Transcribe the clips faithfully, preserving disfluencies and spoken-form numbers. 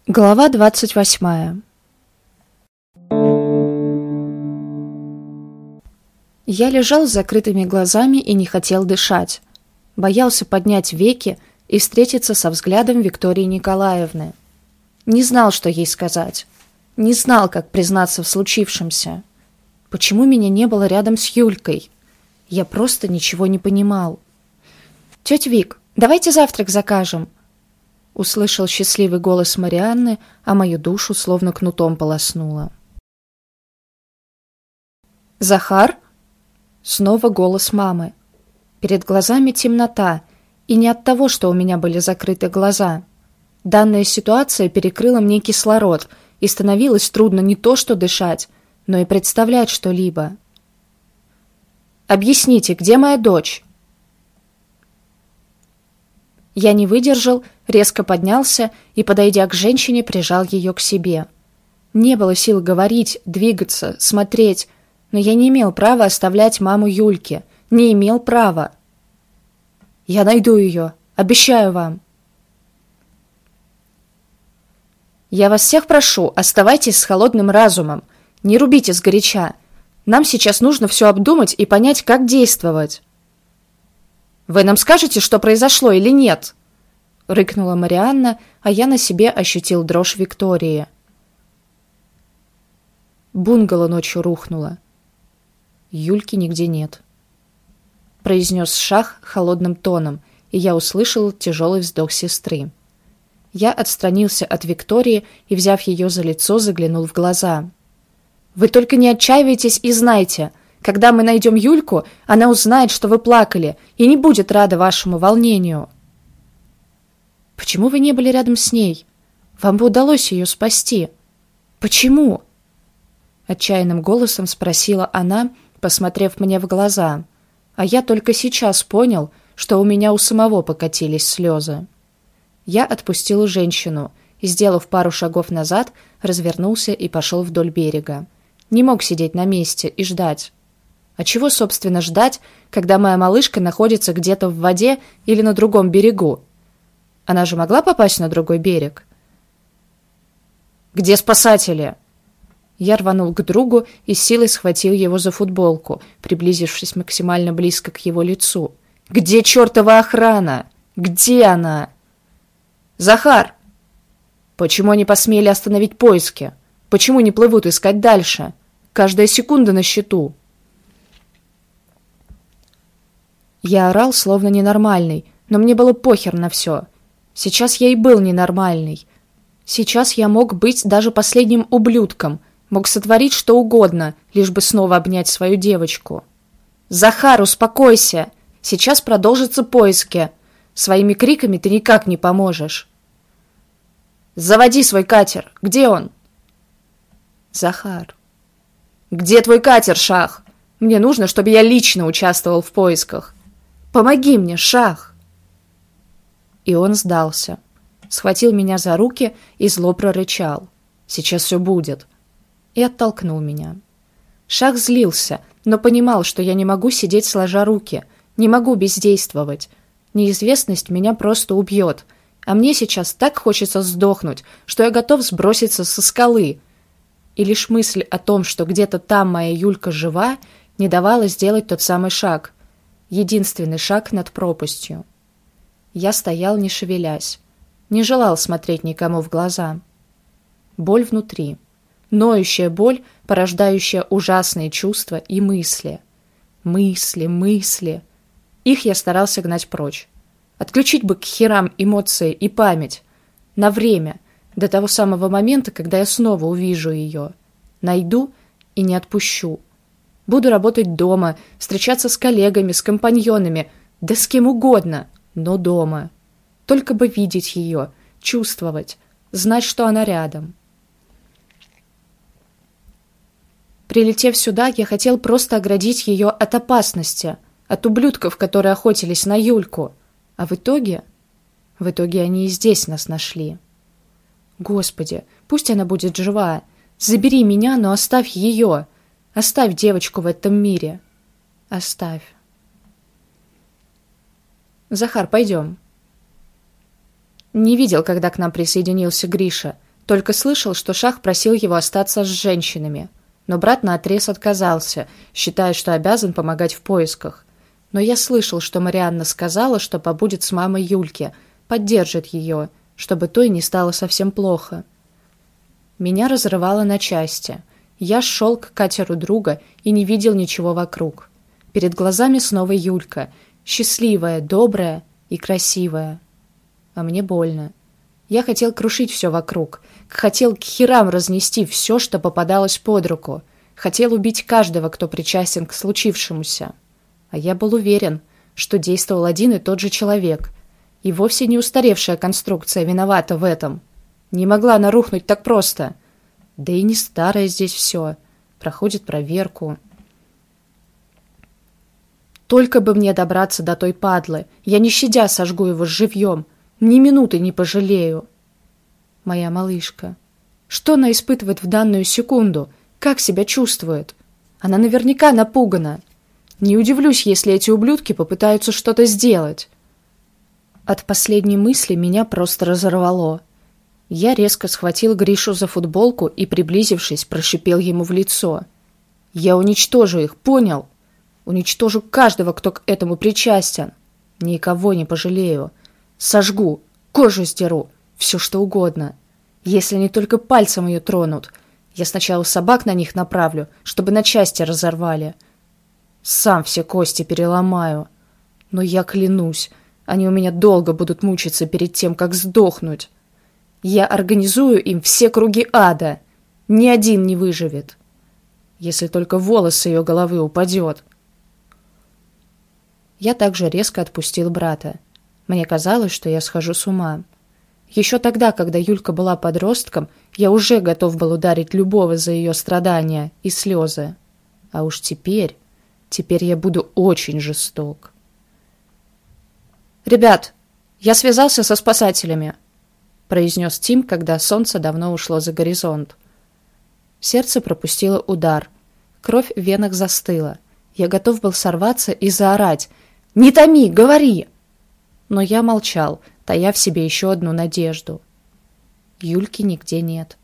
Глава двадцать восьмая. Я лежал с закрытыми глазами и не хотел дышать. Боялся поднять веки и встретиться со взглядом Виктории Николаевны. Не знал, что ей сказать. Не знал, как признаться в случившемся. Почему меня не было рядом с Юлькой? Я просто ничего не понимал. «Тетя Вик, давайте завтрак закажем», — услышал счастливый голос Марианны, а мою душу словно кнутом полоснуло. «Захар?» Снова голос мамы. Перед глазами темнота, и не от того, что у меня были закрыты глаза. Данная ситуация перекрыла мне кислород, и становилось трудно не то что дышать, но и представлять что-либо. «Объясните, где моя дочь?» Я не выдержал, резко поднялся и, подойдя к женщине, прижал ее к себе. Не было сил говорить, двигаться, смотреть, но я не имел права оставлять маму Юльке, не имел права. «Я найду ее, обещаю вам». «Я вас всех прошу, оставайтесь с холодным разумом, не рубите сгоряча. Нам сейчас нужно все обдумать и понять, как действовать». «Вы нам скажете, что произошло или нет?» — рыкнула Марианна, а я на себе ощутил дрожь Виктории. Бунгало ночью рухнуло. Юльки нигде нет. Произнес Шах холодным тоном, и я услышал тяжелый вздох сестры. Я отстранился от Виктории и, взяв ее за лицо, заглянул в глаза. «Вы только не отчаивайтесь и знайте, когда мы найдем Юльку, она узнает, что вы плакали, и не будет рада вашему волнению». «Почему вы не были рядом с ней? Вам бы удалось ее спасти. Почему?» Отчаянным голосом спросила она, посмотрев мне в глаза, а я только сейчас понял, что у меня у самого покатились слезы. Я отпустил женщину и, сделав пару шагов назад, развернулся и пошел вдоль берега. Не мог сидеть на месте и ждать. А чего, собственно, ждать, когда моя малышка находится где-то в воде или на другом берегу? Она же могла попасть на другой берег. «Где спасатели?» Я рванул к другу и с силой схватил его за футболку, приблизившись максимально близко к его лицу. «Где чертова охрана? Где она?» «Захар! Почему они посмели остановить поиски? Почему не плывут искать дальше? Каждая секунда на счету». Я орал, словно ненормальный, но мне было похер на все. Сейчас я и был ненормальный. Сейчас я мог быть даже последним ублюдком, мог сотворить что угодно, лишь бы снова обнять свою девочку. «Захар, успокойся! Сейчас продолжатся поиски. Своими криками ты никак не поможешь». «Заводи свой катер! Где он?» «Захар». «Где твой катер, Шах? Мне нужно, чтобы я лично участвовал в поисках. Помоги мне, Шах!» И он сдался. Схватил меня за руки и зло прорычал. «Сейчас все будет». И оттолкнул меня. Шах злился, но понимал, что я не могу сидеть сложа руки, не могу бездействовать. Неизвестность меня просто убьет, а мне сейчас так хочется сдохнуть, что я готов сброситься со скалы. И лишь мысль о том, что где-то там моя Юлька жива, не давала сделать тот самый шаг. Единственный шаг над пропастью. Я стоял, не шевелясь, не желал смотреть никому в глаза. Боль внутри. Ноющая боль, порождающая ужасные чувства и мысли. Мысли, мысли. Их я старался гнать прочь. Отключить бы к херам эмоции и память. На время, до того самого момента, когда я снова увижу ее. Найду и не отпущу. Буду работать дома, встречаться с коллегами, с компаньонами, да с кем угодно, но дома. Только бы видеть ее, чувствовать, знать, что она рядом. Прилетев сюда, я хотел просто оградить ее от опасности, от ублюдков, которые охотились на Юльку. А в итоге... В итоге они и здесь нас нашли. Господи, пусть она будет жива. Забери меня, но оставь ее. Оставь девочку в этом мире. Оставь. Захар, пойдем. Не видел, когда к нам присоединился Гриша. Только слышал, что Шах просил его остаться с женщинами. Но брат наотрез отказался, считая, что обязан помогать в поисках. Но я слышал, что Марианна сказала, что побудет с мамой Юльки, поддержит ее, чтобы той не стало совсем плохо. Меня разрывало на части. Я шел к катеру друга и не видел ничего вокруг. Перед глазами снова Юлька, счастливая, добрая и красивая. А мне больно. Я хотел крушить все вокруг, хотел к херам разнести все, что попадалось под руку, хотел убить каждого, кто причастен к случившемуся. А я был уверен, что действовал один и тот же человек, и вовсе не устаревшая конструкция виновата в этом. Не могла она рухнуть так просто. Да и не старое здесь все. Проходит проверку. Только бы мне добраться до той падлы. Я не щадя сожгу его живьем. Ни минуты не пожалею. Моя малышка. Что она испытывает в данную секунду? Как себя чувствует? Она наверняка напугана. Не удивлюсь, если эти ублюдки попытаются что-то сделать. От последней мысли меня просто разорвало. Я резко схватил Гришу за футболку и, приблизившись, прошипел ему в лицо. Я уничтожу их, понял? Уничтожу каждого, кто к этому причастен. Никого не пожалею. Сожгу, кожу сдеру, все что угодно. Если они только пальцем ее тронут, я сначала собак на них направлю, чтобы на части разорвали. Сам все кости переломаю. Но я клянусь, они у меня долго будут мучиться перед тем, как сдохнуть. Я организую им все круги ада. Ни один не выживет. Если только волос с ее головы упадет. Я также резко отпустил брата. Мне казалось, что я схожу с ума. Еще тогда, когда Юлька была подростком, я уже готов был ударить любого за ее страдания и слезы. А уж теперь, теперь я буду очень жесток. «Ребят, я связался со спасателями», — произнес Тим, когда солнце давно ушло за горизонт. Сердце пропустило удар. Кровь в венах застыла. Я готов был сорваться и заорать: «Не томи, говори!» Но я молчал, тая в себе еще одну надежду. Юльки нигде нет.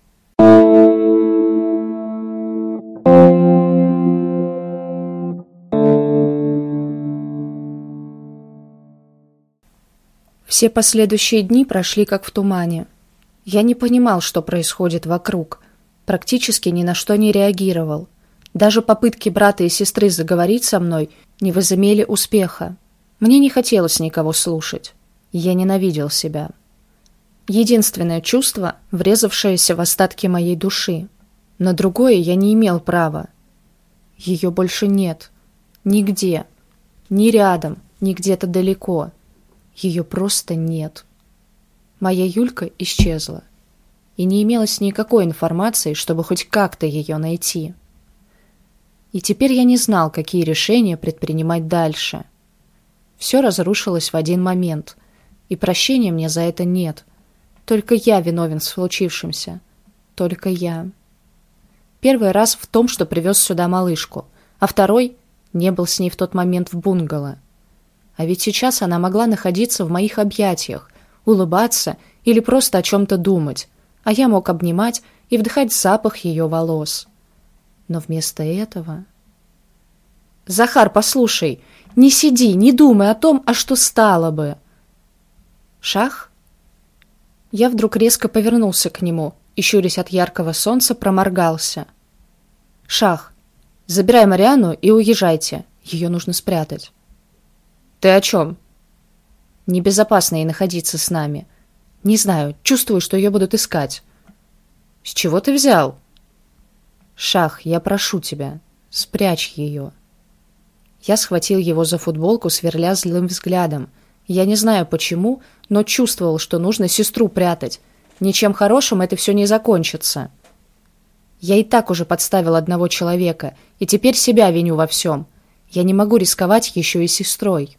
Все последующие дни прошли как в тумане. Я не понимал, что происходит вокруг. Практически ни на что не реагировал. Даже попытки брата и сестры заговорить со мной не возымели успеха. Мне не хотелось никого слушать. Я ненавидел себя. Единственное чувство, врезавшееся в остатки моей души. На другое я не имел права. Ее больше нет. Нигде. Ни рядом, ни где-то далеко. Ее просто нет. Моя Юлька исчезла. И не имелось никакой информации, чтобы хоть как-то ее найти. И теперь я не знал, какие решения предпринимать дальше. Все разрушилось в один момент, и прощения мне за это нет. Только я виновен в случившемся. Только я. Первый раз в том, что привез сюда малышку, а второй не был с ней в тот момент в бунгало. А ведь сейчас она могла находиться в моих объятиях, улыбаться или просто о чем-то думать, а я мог обнимать и вдыхать запах ее волос. Но вместо этого... «Захар, послушай, не сиди, не думай о том, а что стало бы». «Шах?» Я вдруг резко повернулся к нему и, щурясь от яркого солнца, проморгался. «Шах, забирай Марианну и уезжайте. Ее нужно спрятать». «Ты о чем?» «Небезопасно ей находиться с нами. Не знаю, чувствую, что ее будут искать». «С чего ты взял?» «Шах, я прошу тебя, спрячь ее». Я схватил его за футболку, сверля злым взглядом. Я не знаю почему, но чувствовал, что нужно сестру прятать. Ничем хорошим это все не закончится. Я и так уже подставил одного человека, и теперь себя виню во всем. Я не могу рисковать еще и сестрой.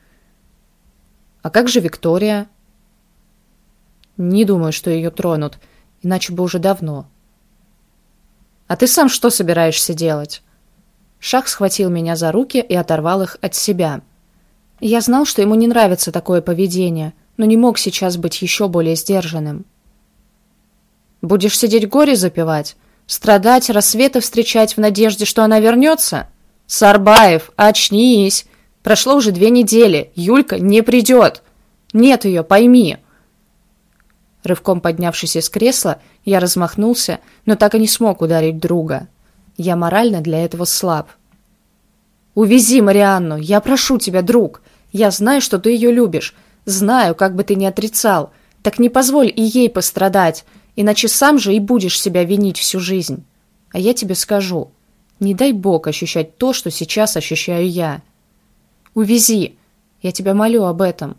«А как же Виктория?» «Не думаю, что ее тронут, иначе бы уже давно». «А ты сам что собираешься делать?» Шах схватил меня за руки и оторвал их от себя. Я знал, что ему не нравится такое поведение, но не мог сейчас быть еще более сдержанным. Будешь сидеть горе запивать? Страдать, рассветы встречать в надежде, что она вернется? Сарбаев, очнись! Прошло уже две недели, Юлька не придет. Нет ее, пойми. Рывком поднявшись из кресла, я размахнулся, но так и не смог ударить друга. Я морально для этого слаб. «Увези Марианну, я прошу тебя, друг. Я знаю, что ты ее любишь. Знаю, как бы ты ни отрицал. Так не позволь и ей пострадать, иначе сам же и будешь себя винить всю жизнь. А я тебе скажу, не дай Бог ощущать то, что сейчас ощущаю я. Увези, я тебя молю об этом».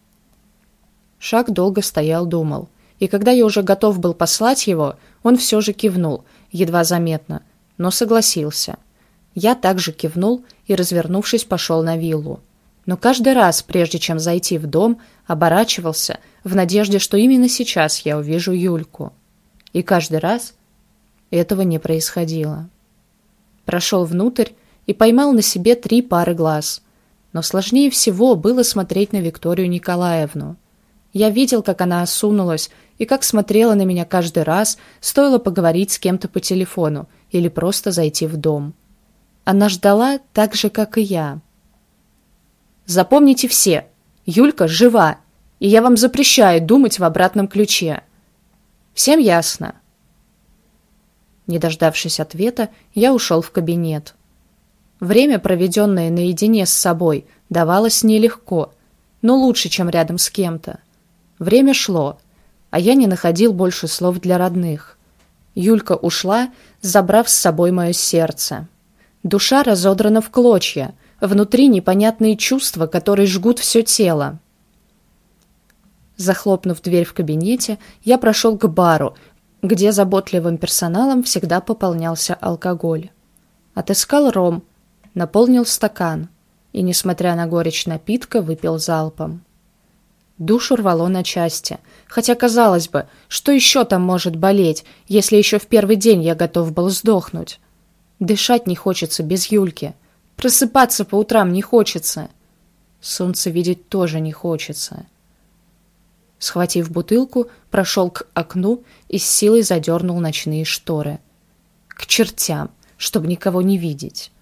Шак долго стоял, думал. И когда я уже готов был послать его, он все же кивнул, едва заметно, но согласился. Я также кивнул и, развернувшись, пошел на виллу. Но каждый раз, прежде чем зайти в дом, оборачивался в надежде, что именно сейчас я увижу Юльку. И каждый раз этого не происходило. Прошел внутрь и поймал на себе три пары глаз. Но сложнее всего было смотреть на Викторию Николаевну. Я видел, как она осунулась и как смотрела на меня каждый раз, стоило поговорить с кем-то по телефону или просто зайти в дом. Она ждала так же, как и я. Запомните все, Юлька жива, и я вам запрещаю думать в обратном ключе. Всем ясно? Не дождавшись ответа, я ушел в кабинет. Время, проведенное наедине с собой, давалось нелегко, но лучше, чем рядом с кем-то. Время шло, а я не находил больше слов для родных. Юлька ушла, забрав с собой мое сердце. Душа разодрана в клочья, внутри непонятные чувства, которые жгут все тело. Захлопнув дверь в кабинете, я прошел к бару, где заботливым персоналом всегда пополнялся алкоголь. Отыскал ром, наполнил стакан и, несмотря на горечь напитка, выпил залпом. Душу рвало на части, хотя, казалось бы, что еще там может болеть, если еще в первый день я готов был сдохнуть. Дышать не хочется без Юльки, просыпаться по утрам не хочется, солнце видеть тоже не хочется. Схватив бутылку, прошел к окну и с силой задернул ночные шторы. К чертям, чтобы никого не видеть.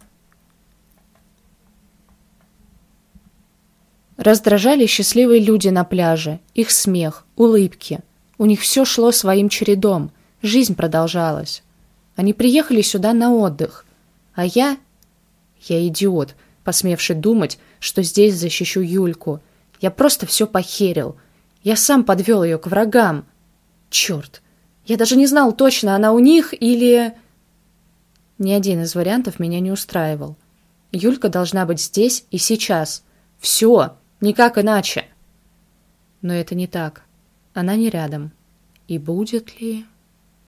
Раздражали счастливые люди на пляже, их смех, улыбки. У них все шло своим чередом, жизнь продолжалась. Они приехали сюда на отдых, а я... Я идиот, посмевший думать, что здесь защищу Юльку. Я просто все похерил. Я сам подвел ее к врагам. Черт, я даже не знал точно, она у них или... Ни один из вариантов меня не устраивал. Юлька должна быть здесь и сейчас. Все. Никак иначе. Но это не так. Она не рядом. И будет ли...